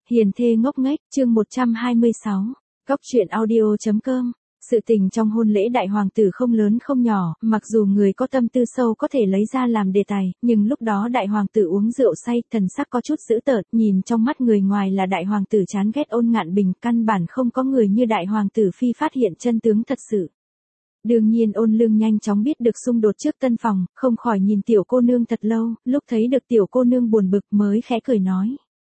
Hiền thê ngốc nghếch, chương 126. Góc truyện audio.com. Sự tình trong hôn lễ đại hoàng tử không lớn không nhỏ, mặc dù người có tâm tư sâu có thể lấy ra làm đề tài, nhưng lúc đó đại hoàng tử uống rượu say, thần sắc có chút dữ tợn, nhìn trong mắt người ngoài là đại hoàng tử chán ghét Ôn Ngạn Bình, căn bản không có người như đại hoàng tử phi phát hiện chân tướng thật sự. Đương nhiên Ôn Lương nhanh chóng biết được xung đột trước tân phòng, không khỏi nhìn tiểu cô nương thật lâu, lúc thấy được tiểu cô nương buồn bực mới khẽ cười nói.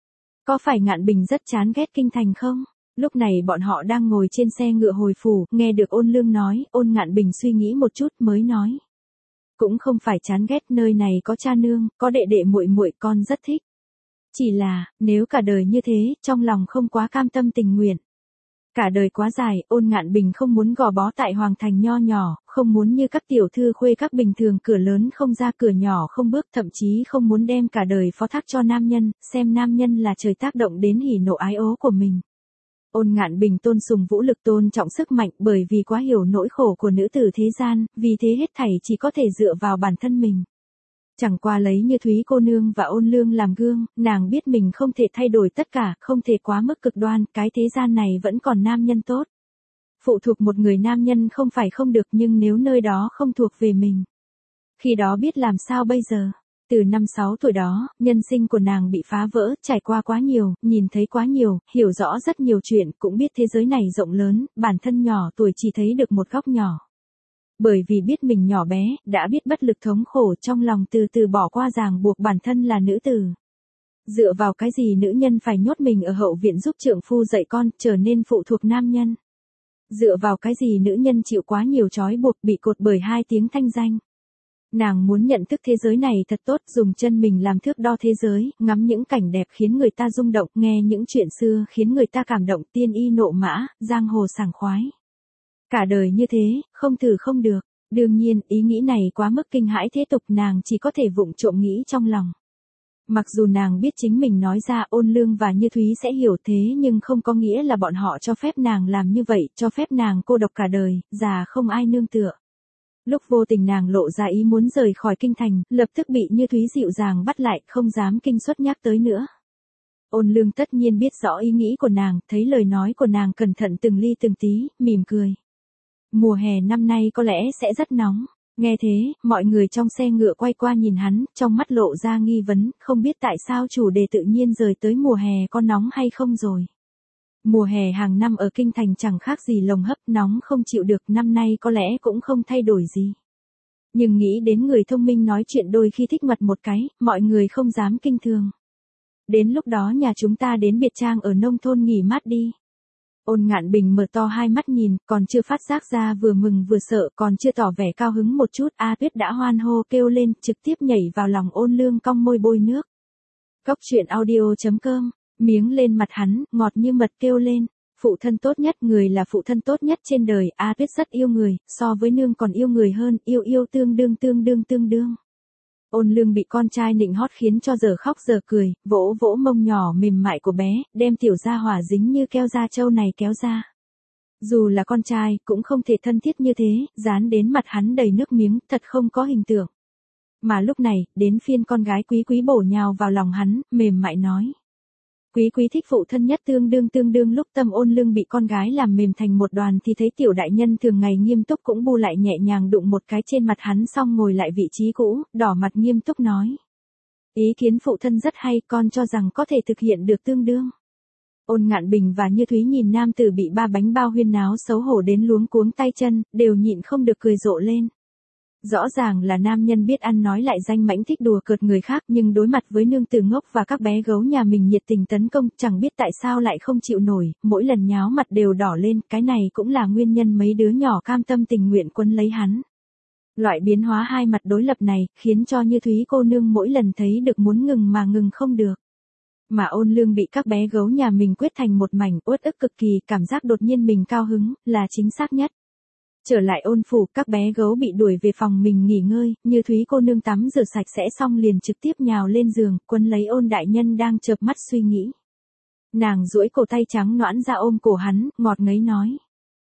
Có phải Ngạn Bình rất chán ghét kinh thành không? Lúc này bọn họ đang ngồi trên xe ngựa hồi phủ, nghe được Ôn Lương nói, Ôn Ngạn Bình suy nghĩ một chút mới nói. Cũng không phải chán ghét, nơi này có cha nương, có đệ đệ muội muội, con rất thích. Chỉ là, nếu cả đời như thế, trong lòng không quá cam tâm tình nguyện. Cả đời quá dài, Ôn Ngạn Bình không muốn gò bó tại hoàng thành nho nhỏ, không muốn như các tiểu thư khuê các bình thường cửa lớn không ra cửa nhỏ không bước, thậm chí không muốn đem cả đời phó thác cho nam nhân, xem nam nhân là trời tác động đến hỉ nộ ái ố của mình. Ôn Ngạn Bình tôn sùng vũ lực, tôn trọng sức mạnh, bởi vì quá hiểu nỗi khổ của nữ tử thế gian, vì thế hết thảy chỉ có thể dựa vào bản thân mình. Chẳng qua lấy Như Thúy cô nương và Ôn Lương làm gương, nàng biết mình không thể thay đổi tất cả, không thể quá mức cực đoan, cái thế gian này vẫn còn nam nhân tốt. Phụ thuộc một người nam nhân không phải không được, nhưng nếu nơi đó không thuộc về mình, khi đó biết làm sao bây giờ. Từ 5-6 tuổi đó, nhân sinh của nàng bị phá vỡ, trải qua quá nhiều, nhìn thấy quá nhiều, hiểu rõ rất nhiều chuyện, cũng biết thế giới này rộng lớn, bản thân nhỏ tuổi chỉ thấy được một góc nhỏ. Bởi vì biết mình nhỏ bé, đã biết bất lực thống khổ, trong lòng từ từ bỏ qua ràng buộc bản thân là nữ tử. Dựa vào cái gì nữ nhân phải nhốt mình ở hậu viện giúp trượng phu dạy con, trở nên phụ thuộc nam nhân? Dựa vào cái gì nữ nhân chịu quá nhiều trói buộc, bị cột bởi 2 tiếng thanh danh? Nàng muốn nhận thức thế giới này thật tốt, dùng chân mình làm thước đo thế giới, ngắm những cảnh đẹp khiến người ta rung động, nghe những chuyện xưa khiến người ta cảm động, tiên y nộ mã, giang hồ sảng khoái. Cả đời như thế, không thử không được. Đương nhiên, ý nghĩ này quá mức kinh hãi thế tục, nàng chỉ có thể vụng trộm nghĩ trong lòng. Mặc dù nàng biết chính mình nói ra Ôn Lương và Như Thúy sẽ hiểu, thế nhưng không có nghĩa là bọn họ cho phép nàng làm như vậy, cho phép nàng cô độc cả đời, già không ai nương tựa. Lúc vô tình nàng lộ ra ý muốn rời khỏi kinh thành, lập tức bị Như Thúy dịu dàng bắt lại, không dám kinh suất nhắc tới nữa. Ôn Lương tất nhiên biết rõ ý nghĩ của nàng, thấy lời nói của nàng cẩn thận từng ly từng tí, mỉm cười. Mùa hè năm nay có lẽ sẽ rất nóng. Nghe thế, mọi người trong xe ngựa quay qua nhìn hắn, trong mắt lộ ra nghi vấn, không biết tại sao chủ đề tự nhiên rời tới mùa hè có nóng hay không rồi. Mùa hè hàng năm ở kinh thành chẳng khác gì lồng hấp, nóng không chịu được, năm nay có lẽ cũng không thay đổi gì. Nhưng nghĩ đến người thông minh nói chuyện đôi khi thích ngoặt một cái, mọi người không dám kinh thường. Đến lúc đó nhà chúng ta đến biệt trang ở nông thôn nghỉ mát đi. Ôn Ngạn Bình mở to hai mắt nhìn, còn chưa phát giác ra vừa mừng vừa sợ, còn chưa tỏ vẻ cao hứng một chút, A Tuyết đã hoan hô kêu lên, trực tiếp nhảy vào lòng Ôn Lương, cong môi bôi nước. Góc truyện audio.com. Miếng lên mặt hắn, ngọt như mật kêu lên. Phụ thân tốt nhất, người là phụ thân tốt nhất trên đời, A Tuyết rất yêu người, so với nương còn yêu người hơn, yêu tương đương. Ôn Lương bị con trai nịnh hót khiến cho giờ khóc giờ cười, vỗ vỗ mông nhỏ mềm mại của bé, đem tiểu gia hỏa dính như keo da trâu này kéo ra. Dù là con trai, cũng không thể thân thiết như thế, dán đến mặt hắn đầy nước miếng, thật không có hình tượng. Mà lúc này, đến phiên con gái Quý Quý bổ nhào vào lòng hắn, mềm mại nói. Quý Quý thích phụ thân nhất tương đương, lúc tâm Ôn Lương bị con gái làm mềm thành một đoàn thì thấy tiểu đại nhân thường ngày nghiêm túc cũng bu lại nhẹ nhàng đụng một cái trên mặt hắn, xong ngồi lại vị trí cũ, đỏ mặt nghiêm túc nói. Ý kiến phụ thân rất hay, con cho rằng có thể thực hiện được tương đương. Ôn Ngạn Bình và Như Thúy nhìn nam tử bị 3 bánh bao huyên náo xấu hổ đến luống cuống tay chân, đều nhịn không được cười rộ lên. Rõ ràng là nam nhân biết ăn nói lại danh mãnh, thích đùa cợt người khác, nhưng đối mặt với nương tử ngốc và các bé gấu nhà mình nhiệt tình tấn công, chẳng biết tại sao lại không chịu nổi, mỗi lần nháo mặt đều đỏ lên, cái này cũng là nguyên nhân mấy đứa nhỏ cam tâm tình nguyện quấn lấy hắn. Loại biến hóa hai mặt đối lập này, khiến cho Như Thúy cô nương mỗi lần thấy được muốn ngừng mà ngừng không được. Mà Ôn Lương bị các bé gấu nhà mình quyết thành một mảnh, uất ức cực kỳ, cảm giác đột nhiên mình cao hứng, là chính xác nhất. Trở lại Ôn phủ, các bé gấu bị đuổi về phòng mình nghỉ ngơi, Như Thúy cô nương tắm rửa sạch sẽ xong liền trực tiếp nhào lên giường, quấn lấy Ôn đại nhân đang chợp mắt suy nghĩ. Nàng duỗi cổ tay trắng nõn ra ôm cổ hắn, ngọt ngấy nói.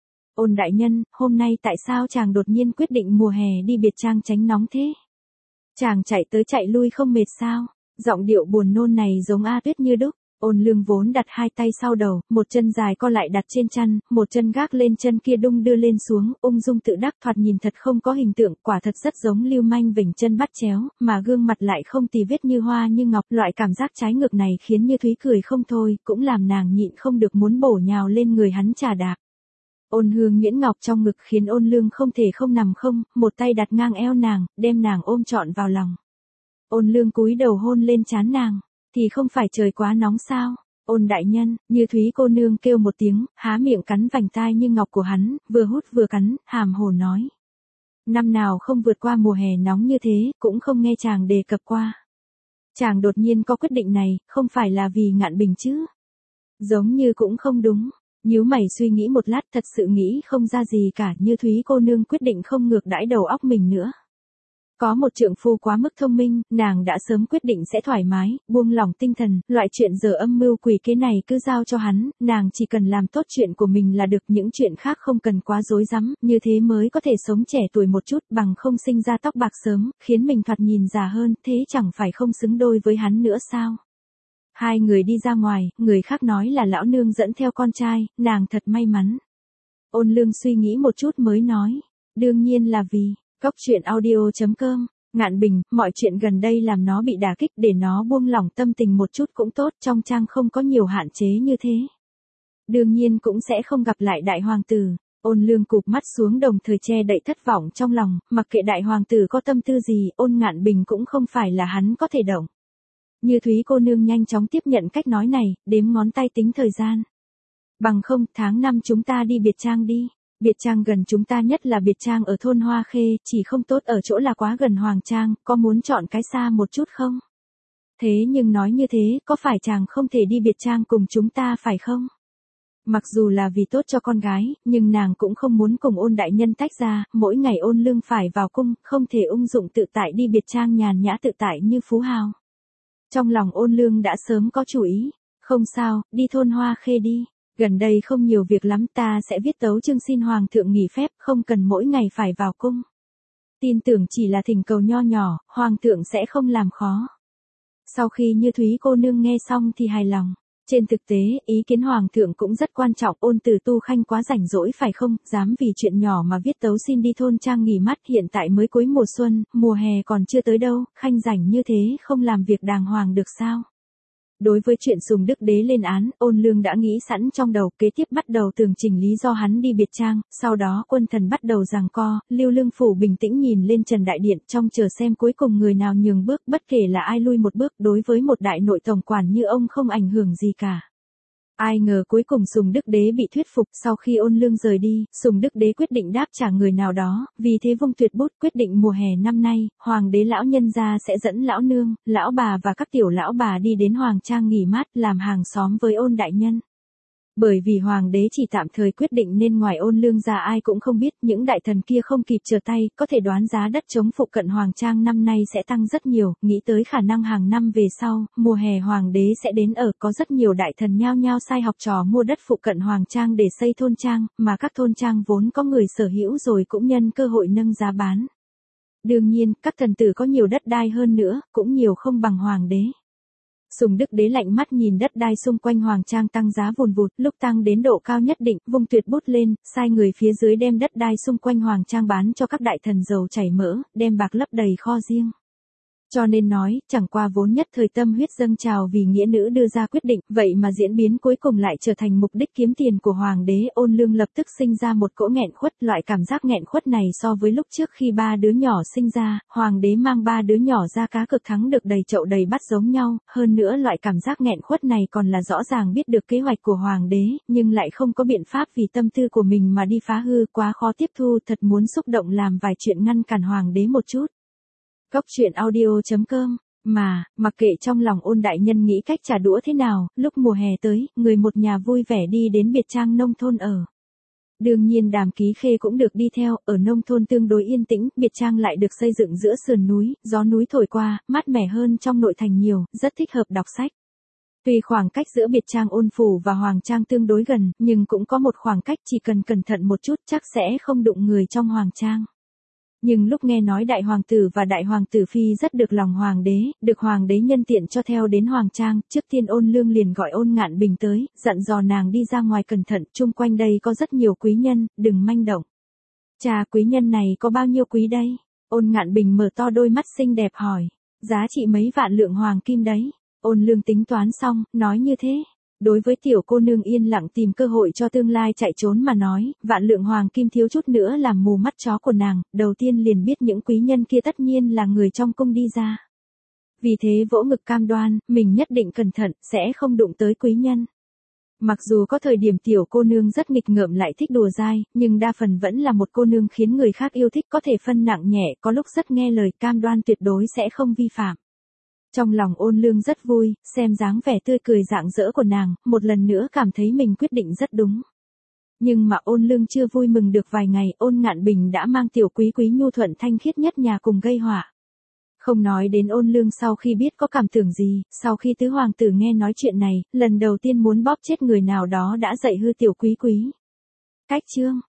Ôn đại nhân, hôm nay tại sao chàng đột nhiên quyết định mùa hè đi biệt trang tránh nóng thế? Chàng chạy tới chạy lui không mệt sao? Giọng điệu buồn nôn này giống A Tuyết như đúc. Ôn Lương vốn đặt hai tay sau đầu, một chân dài co lại đặt trên chăn, một chân gác lên chân kia đung đưa lên xuống, ung dung tự đắc, thoạt nhìn thật không có hình tượng, quả thật rất giống lưu manh vểnh chân bắt chéo, mà gương mặt lại không tì vết như hoa như ngọc, loại cảm giác trái ngược này khiến Như Thúy cười không thôi, cũng làm nàng nhịn không được muốn bổ nhào lên người hắn chà đạp. Ôn Hương nhuyễn ngọc trong ngực khiến Ôn Lương không thể không nằm không, một tay đặt ngang eo nàng, đem nàng ôm trọn vào lòng. Ôn Lương cúi đầu hôn lên trán nàng, thì không phải trời quá nóng sao? Ôn đại nhân, Như Thúy cô nương kêu một tiếng, há miệng cắn vành tai như ngọc của hắn, vừa hút vừa cắn, hàm hồ nói. Năm nào không vượt qua mùa hè nóng như thế, cũng không nghe chàng đề cập qua. Chàng đột nhiên có quyết định này, không phải là vì Ngạn Bình chứ? Giống như cũng không đúng. Nhíu mày suy nghĩ một lát, thật sự nghĩ không ra gì cả, Như Thúy cô nương quyết định không ngược đãi đầu óc mình nữa. Có một trượng phu quá mức thông minh, nàng đã sớm quyết định sẽ thoải mái, buông lỏng tinh thần, loại chuyện giờ âm mưu quỷ kế này cứ giao cho hắn, nàng chỉ cần làm tốt chuyện của mình là được, những chuyện khác không cần quá rối rắm, như thế mới có thể sống trẻ tuổi một chút, bằng không sinh ra tóc bạc sớm, khiến mình thoạt nhìn già hơn, thế chẳng phải không xứng đôi với hắn nữa sao? Hai người đi ra ngoài, người khác nói là lão nương dẫn theo con trai, nàng thật may mắn. Ôn Lương suy nghĩ một chút mới nói, đương nhiên là vì Cóc truyện audio.com, Ngạn Bình, mọi chuyện gần đây làm nó bị đả kích, để nó buông lỏng tâm tình một chút cũng tốt, trong trang không có nhiều hạn chế như thế. Đương nhiên cũng sẽ không gặp lại đại hoàng tử. Ôn Lương cụp mắt xuống, đồng thời che đậy thất vọng trong lòng, mặc kệ đại hoàng tử có tâm tư gì, Ôn Ngạn Bình cũng không phải là hắn có thể động. Như Thúy cô nương nhanh chóng tiếp nhận cách nói này, đếm ngón tay tính thời gian. Bằng không, tháng 5 chúng ta đi biệt trang đi. Biệt trang gần chúng ta, nhất là biệt trang ở thôn Hoa Khê, chỉ không tốt ở chỗ là quá gần Hoàng Trang, có muốn chọn cái xa một chút không? Thế nhưng nói như thế, có phải chàng không thể đi biệt trang cùng chúng ta phải không? Mặc dù là vì tốt cho con gái, nhưng nàng cũng không muốn cùng Ôn đại nhân tách ra, mỗi ngày Ôn Lương phải vào cung, không thể ung dụng tự tại đi biệt trang nhàn nhã tự tại như phú hào. Trong lòng Ôn Lương đã sớm có chủ ý, không sao, đi thôn Hoa Khê đi. Gần đây không nhiều việc lắm, ta sẽ viết tấu chương xin hoàng thượng nghỉ phép, không cần mỗi ngày phải vào cung. Tin tưởng chỉ là thỉnh cầu nho nhỏ, hoàng thượng sẽ không làm khó. Sau khi Như Thúy cô nương nghe xong thì hài lòng. Trên thực tế, ý kiến hoàng thượng cũng rất quan trọng, Ôn Từ Tu Khanh quá rảnh rỗi phải không, dám vì chuyện nhỏ mà viết tấu xin đi thôn trang nghỉ mát, hiện tại mới cuối mùa xuân, mùa hè còn chưa tới đâu, Khanh rảnh như thế không làm việc đàng hoàng được sao? Đối với chuyện Sùng Đức Đế lên án, Ôn Lương đã nghĩ sẵn trong đầu, kế tiếp bắt đầu tường trình lý do hắn đi biệt trang, sau đó quân thần bắt đầu giằng co, Lưu Lương Phủ bình tĩnh nhìn lên trần đại điện, trong chờ xem cuối cùng người nào nhường bước, bất kể là ai lui một bước, đối với một đại nội tổng quản như ông không ảnh hưởng gì cả. Ai ngờ cuối cùng Sùng Đức Đế bị thuyết phục, sau khi Ôn Lương rời đi, Sùng Đức Đế quyết định đáp trả người nào đó, vì thế vung tuyệt bút quyết định mùa hè năm nay, hoàng đế lão nhân gia sẽ dẫn lão nương, lão bà và các tiểu lão bà đi đến Hoàng Trang nghỉ mát, làm hàng xóm với Ôn đại nhân. Bởi vì hoàng đế chỉ tạm thời quyết định nên ngoài Ôn Lương ra ai cũng không biết, những đại thần kia không kịp trở tay, có thể đoán giá đất trống phụ cận Hoàng Trang năm nay sẽ tăng rất nhiều, nghĩ tới khả năng hàng năm về sau, mùa hè hoàng đế sẽ đến ở, có rất nhiều đại thần nhao nhao sai học trò mua đất phụ cận Hoàng Trang để xây thôn trang, mà các thôn trang vốn có người sở hữu rồi cũng nhân cơ hội nâng giá bán. Đương nhiên, các thần tử có nhiều đất đai hơn nữa, cũng nhiều không bằng hoàng đế. Sùng Đức Đế lạnh mắt nhìn đất đai xung quanh Hoàng Trang tăng giá vùn vụt, lúc tăng đến độ cao nhất định, vung tuyệt bút lên, sai người phía dưới đem đất đai xung quanh Hoàng Trang bán cho các đại thần giàu chảy mỡ, đem bạc lấp đầy kho riêng. Cho nên nói, chẳng qua vốn nhất thời tâm huyết dâng trào vì nghĩa nữ đưa ra quyết định, vậy mà diễn biến cuối cùng lại trở thành mục đích kiếm tiền của hoàng đế. Ôn Lương lập tức sinh ra một cỗ nghẹn khuất, loại cảm giác nghẹn khuất này so với lúc trước khi ba đứa nhỏ sinh ra, hoàng đế mang ba đứa nhỏ ra cá cược thắng được đầy chậu đầy bát giống nhau, hơn nữa loại cảm giác nghẹn khuất này còn là rõ ràng biết được kế hoạch của hoàng đế, nhưng lại không có biện pháp vì tâm tư của mình mà đi phá hư, quá khó tiếp thu, thật muốn xúc động làm vài chuyện ngăn cản hoàng đế một chút. Cóc truyện audio.com, mặc kệ trong lòng Ôn đại nhân nghĩ cách trả đũa thế nào, lúc mùa hè tới, người một nhà vui vẻ đi đến biệt trang nông thôn ở. Đương nhiên Đàm Ký Khê cũng được đi theo, ở nông thôn tương đối yên tĩnh, biệt trang lại được xây dựng giữa sườn núi, gió núi thổi qua, mát mẻ hơn trong nội thành nhiều, rất thích hợp đọc sách. Tuy khoảng cách giữa biệt trang Ôn Phủ và Hoàng Trang tương đối gần, nhưng cũng có một khoảng cách chỉ cần cẩn thận một chút chắc sẽ không đụng người trong Hoàng Trang. Nhưng lúc nghe nói đại hoàng tử và đại hoàng tử phi rất được lòng hoàng đế, được hoàng đế nhân tiện cho theo đến hoàng trang, trước tiên Ôn Lương liền gọi Ôn Ngạn Bình tới, dặn dò nàng đi ra ngoài cẩn thận, chung quanh đây có rất nhiều quý nhân, đừng manh động. Chà, quý nhân này có bao nhiêu quý đây? Ôn Ngạn Bình mở to đôi mắt xinh đẹp hỏi. Giá trị mấy vạn lượng hoàng kim đấy. Ôn Lương tính toán xong, nói như thế. Đối với tiểu cô nương yên lặng tìm cơ hội cho tương lai chạy trốn mà nói, vạn lượng hoàng kim thiếu chút nữa làm mù mắt chó của nàng, đầu tiên liền biết những quý nhân kia tất nhiên là người trong cung đi ra. Vì thế vỗ ngực cam đoan, mình nhất định cẩn thận, sẽ không đụng tới quý nhân. Mặc dù có thời điểm tiểu cô nương rất nghịch ngợm lại thích đùa dai, nhưng đa phần vẫn là một cô nương khiến người khác yêu thích, có thể phân nặng nhẹ, có lúc rất nghe lời, cam đoan tuyệt đối sẽ không vi phạm. Trong lòng Ôn Lương rất vui, xem dáng vẻ tươi cười rạng rỡ của nàng, một lần nữa cảm thấy mình quyết định rất đúng. Nhưng mà Ôn Lương chưa vui mừng được vài ngày, Ôn Ngạn Bình đã mang tiểu quý quý nhu thuận thanh khiết nhất nhà cùng gây họa. Không nói đến Ôn Lương sau khi biết có cảm tưởng gì, sau khi tứ hoàng tử nghe nói chuyện này, lần đầu tiên muốn bóp chết người nào đó đã dạy hư tiểu quý quý. Cách chương